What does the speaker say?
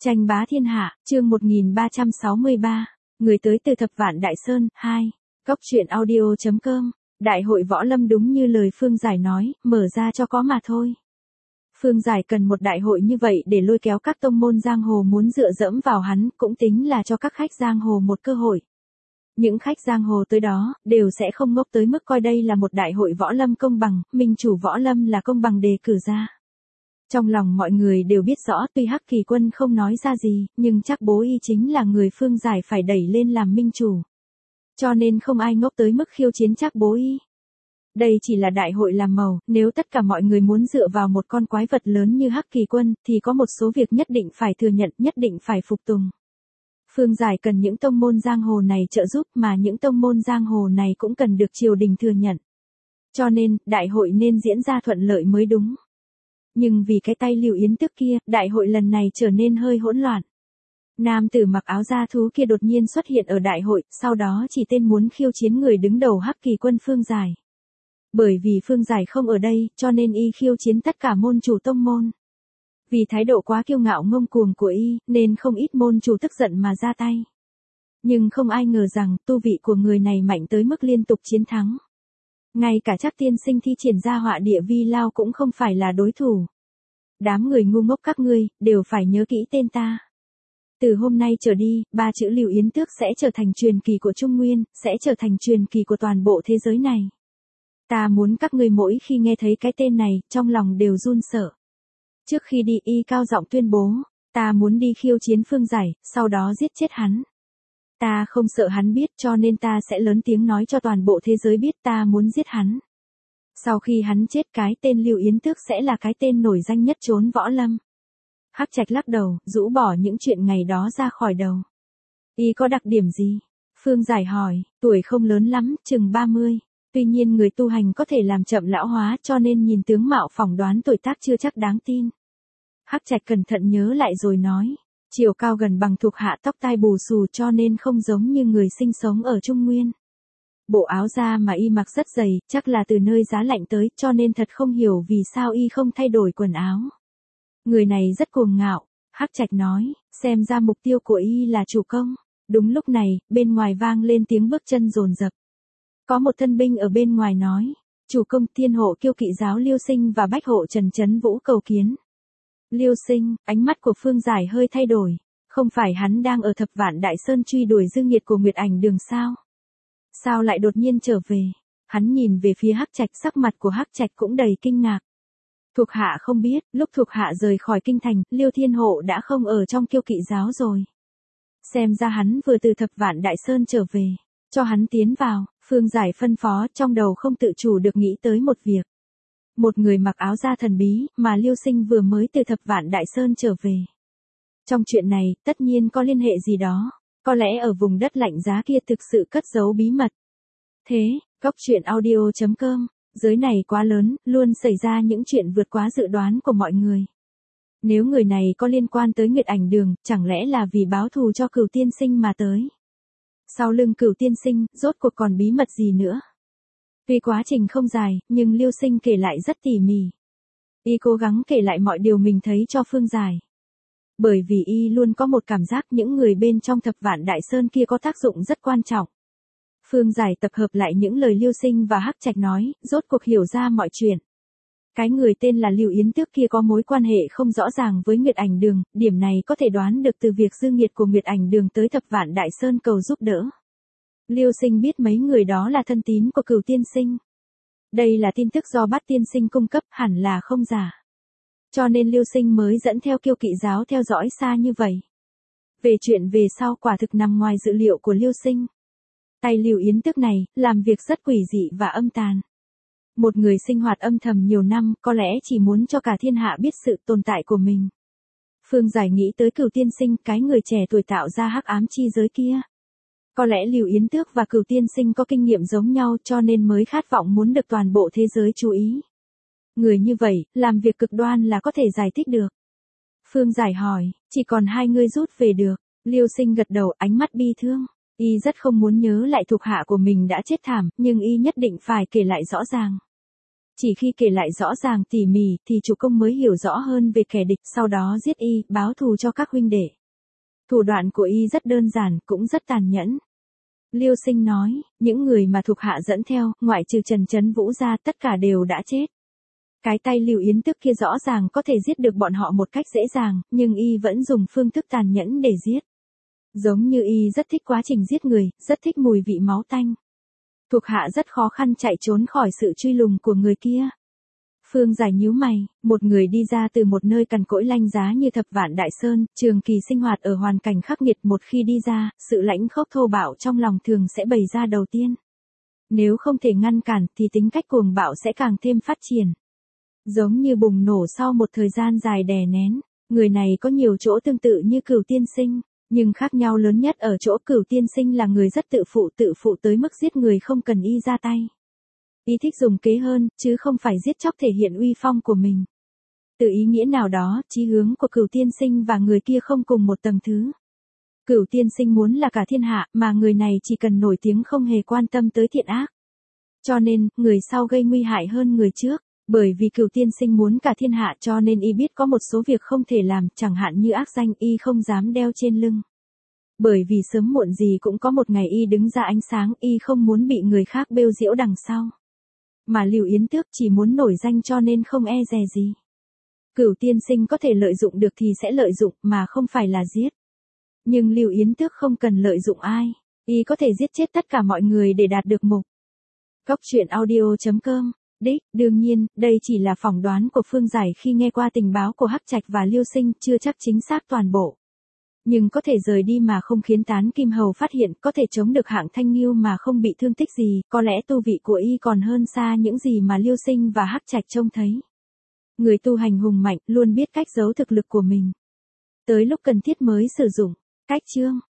Tranh bá thiên hạ, chương 1363, người tới từ Thập Vạn Đại Sơn, 2. Góc truyện audio.com, Đại hội võ lâm đúng như lời Phương Giải nói, mở ra cho có mà thôi. Phương Giải cần một đại hội như vậy để lôi kéo các tông môn giang hồ muốn dựa dẫm vào hắn, cũng tính là cho các khách giang hồ một cơ hội. Những khách giang hồ tới đó, đều sẽ không ngốc tới mức coi đây là một đại hội võ lâm công bằng, minh chủ võ lâm là công bằng đề cử ra. Trong lòng mọi người đều biết rõ tuy Hắc Kỳ Quân không nói ra gì, nhưng chắc bố y chính là người Phương Giải phải đẩy lên làm minh chủ. Cho nên không ai ngốc tới mức khiêu chiến chắc bố y. Đây chỉ là đại hội làm màu, nếu tất cả mọi người muốn dựa vào một con quái vật lớn như Hắc Kỳ Quân, thì có một số việc nhất định phải thừa nhận, nhất định phải phục tùng. Phương Giải cần những tông môn giang hồ này trợ giúp, mà những tông môn giang hồ này cũng cần được triều đình thừa nhận. Cho nên, đại hội nên diễn ra thuận lợi mới đúng. Nhưng vì cái tay Lưu Yến Tước kia, đại hội lần này trở nên hơi hỗn loạn. Nam tử mặc áo da thú kia đột nhiên xuất hiện ở đại hội, sau đó chỉ tên muốn khiêu chiến người đứng đầu Hắc Kỳ Quân Phương Giải. Bởi vì Phương Giải không ở đây, cho nên y khiêu chiến tất cả môn chủ tông môn. Vì thái độ quá kiêu ngạo ngông cuồng của y, nên không ít môn chủ tức giận mà ra tay. Nhưng không ai ngờ rằng, tu vị của người này mạnh tới mức liên tục chiến thắng. Ngay cả Trác tiên sinh thi triển ra họa địa vi lao cũng không phải là đối thủ. Đám người ngu ngốc các ngươi, đều phải nhớ kỹ tên ta. Từ hôm nay trở đi, 3 chữ Lưu Yến Tước sẽ trở thành truyền kỳ của Trung Nguyên, sẽ trở thành truyền kỳ của toàn bộ thế giới này. Ta muốn các ngươi mỗi khi nghe thấy cái tên này, trong lòng đều run sợ. Trước khi đi y cao giọng tuyên bố, ta muốn đi khiêu chiến Phương Giải, sau đó giết chết hắn. Ta không sợ hắn biết, cho nên ta sẽ lớn tiếng nói cho toàn bộ thế giới biết ta muốn giết hắn. Sau khi hắn chết, cái tên Lưu Yến Tước sẽ là cái tên nổi danh nhất chốn võ lâm. Hắc Trạch lắc đầu, rũ bỏ những chuyện ngày đó ra khỏi đầu. Y có đặc điểm gì? Phương Giải hỏi, tuổi không lớn lắm, chừng 30. Tuy nhiên người tu hành có thể làm chậm lão hóa, cho nên nhìn tướng mạo phỏng đoán tuổi tác chưa chắc đáng tin. Hắc Trạch cẩn thận nhớ lại rồi nói, chiều cao gần bằng thuộc hạ, tóc tai bù xù, cho nên không giống như người sinh sống ở Trung Nguyên. Bộ áo da mà y mặc rất dày, chắc là từ nơi giá lạnh tới, cho nên thật không hiểu vì sao y không thay đổi quần áo. Người này rất cuồng ngạo, Hắc Trạch nói, xem ra mục tiêu của y là chủ công. Đúng lúc này, bên ngoài vang lên tiếng bước chân dồn dập. Có một thân binh ở bên ngoài nói, chủ công, Thiên Hộ Kiêu Kỵ Giáo Liêu Sinh và Bách Hộ Trần Chấn Vũ cầu kiến. Liêu Sinh, ánh mắt của Phương Giải hơi thay đổi, không phải hắn đang ở Thập Vạn Đại Sơn truy đuổi dư nghiệt của Nguyệt Ảnh Đường sao? Sao lại đột nhiên trở về? Hắn nhìn về phía Hắc Trạch, sắc mặt của Hắc Trạch cũng đầy kinh ngạc. Thuộc hạ không biết, lúc thuộc hạ rời khỏi kinh thành, Liêu Thiên Hộ đã không ở trong Kiêu Kỵ Giáo rồi. Xem ra hắn vừa từ Thập Vạn Đại Sơn trở về, cho hắn tiến vào. Phương Giải phân phó, trong đầu không tự chủ được nghĩ tới một việc. Một người mặc áo da thần bí, mà Liêu Sinh vừa mới từ Thập Vạn Đại Sơn trở về. Trong chuyện này, tất nhiên có liên hệ gì đó, có lẽ ở vùng đất lạnh giá kia thực sự cất giấu bí mật. Thế, góc truyện audio.com, giới này quá lớn, luôn xảy ra những chuyện vượt quá dự đoán của mọi người. Nếu người này có liên quan tới Nguyệt Ảnh Đường, chẳng lẽ là vì báo thù cho Cửu tiên sinh mà tới? Sau lưng Cửu tiên sinh, rốt cuộc còn bí mật gì nữa? Tuy quá trình không dài, nhưng Liêu Sinh kể lại rất tỉ mỉ. Y cố gắng kể lại mọi điều mình thấy cho Phương Giải. Bởi vì y luôn có một cảm giác những người bên trong Thập Vạn Đại Sơn kia có tác dụng rất quan trọng. Phương Giải tập hợp lại những lời Liêu Sinh và Hắc Trạch nói, rốt cuộc hiểu ra mọi chuyện. Cái người tên là Lưu Yến Tước kia có mối quan hệ không rõ ràng với Nguyệt Ảnh Đường, điểm này có thể đoán được từ việc dư nghiệt của Nguyệt Ảnh Đường tới Thập Vạn Đại Sơn cầu giúp đỡ. Liêu Sinh biết mấy người đó là thân tín của Cửu tiên sinh. Đây là tin tức do Bát tiên sinh cung cấp, hẳn là không giả. Cho nên Liêu Sinh mới dẫn theo Kiêu Kỵ Giáo theo dõi xa như vậy. Về chuyện về sau quả thực nằm ngoài dự liệu của Liêu Sinh. Tay Lưu Yến Tước này, làm việc rất quỷ dị và âm tàn. Một người sinh hoạt âm thầm nhiều năm, có lẽ chỉ muốn cho cả thiên hạ biết sự tồn tại của mình. Phương Giải nghĩ tới Cửu tiên sinh, cái người trẻ tuổi tạo ra hắc ám chi giới kia. Có lẽ Lưu Yến Tước và Cửu tiên sinh có kinh nghiệm giống nhau, cho nên mới khát vọng muốn được toàn bộ thế giới chú ý. Người như vậy, làm việc cực đoan là có thể giải thích được. Phương Giải hỏi, chỉ còn hai người rút về được. Liêu Sinh gật đầu, ánh mắt bi thương. Y rất không muốn nhớ lại thuộc hạ của mình đã chết thảm, nhưng y nhất định phải kể lại rõ ràng. Chỉ khi kể lại rõ ràng tỉ mỉ thì chủ công mới hiểu rõ hơn về kẻ địch, sau đó giết y, báo thù cho các huynh đệ. Thủ đoạn của y rất đơn giản, cũng rất tàn nhẫn. Liêu Sinh nói, những người mà thuộc hạ dẫn theo, ngoại trừ Trần Chấn Vũ ra, tất cả đều đã chết. Cái tay Lưu Yến Tước kia rõ ràng có thể giết được bọn họ một cách dễ dàng, nhưng y vẫn dùng phương thức tàn nhẫn để giết. Giống như y rất thích quá trình giết người, rất thích mùi vị máu tanh. Thuộc hạ rất khó khăn chạy trốn khỏi sự truy lùng của người kia. Phương Giải nhíu mày, một người đi ra từ một nơi cằn cỗi lanh giá như Thập Vạn Đại Sơn, trường kỳ sinh hoạt ở hoàn cảnh khắc nghiệt, một khi đi ra, sự lãnh khốc thô bạo trong lòng thường sẽ bày ra đầu tiên. Nếu không thể ngăn cản thì tính cách cuồng bạo sẽ càng thêm phát triển. Giống như bùng nổ sau một thời gian dài đè nén, người này có nhiều chỗ tương tự như Cửu Tiên Sinh, nhưng khác nhau lớn nhất ở chỗ Cửu Tiên Sinh là người rất tự phụ tới mức giết người không cần y ra tay. Y thích dùng kế hơn, chứ không phải giết chóc thể hiện uy phong của mình. Từ ý nghĩa nào đó, chí hướng của Cửu Tiên Sinh và người kia không cùng một tầng thứ. Cửu Tiên Sinh muốn là cả thiên hạ, mà người này chỉ cần nổi tiếng không hề quan tâm tới thiện ác. Cho nên, người sau gây nguy hại hơn người trước. Bởi vì Cửu Tiên Sinh muốn cả thiên hạ cho nên y biết có một số việc không thể làm, chẳng hạn như ác danh y không dám đeo trên lưng. Bởi vì sớm muộn gì cũng có một ngày y đứng ra ánh sáng, y không muốn bị người khác bêu giễu đằng sau. Mà Lưu Yến Tước chỉ muốn nổi danh cho nên không e dè gì. Cửu Tiên Sinh có thể lợi dụng được thì sẽ lợi dụng, mà không phải là giết. Nhưng Lưu Yến Tước không cần lợi dụng ai, y có thể giết chết tất cả mọi người để đạt được mục. Cóc truyện audio.com. Đương nhiên, đây chỉ là phỏng đoán của Phương Giải khi nghe qua tình báo của Hắc Trạch và Liêu Sinh, chưa chắc chính xác toàn bộ. Nhưng có thể rời đi mà không khiến Tán Kim Hầu phát hiện, có thể chống được Hạng Thanh Nghiêu mà không bị thương tích gì, có lẽ tu vị của y còn hơn xa những gì mà Liêu Sinh và Hắc Trạch trông thấy. Người tu hành hùng mạnh, luôn biết cách giấu thực lực của mình. Tới lúc cần thiết mới sử dụng. Cách chương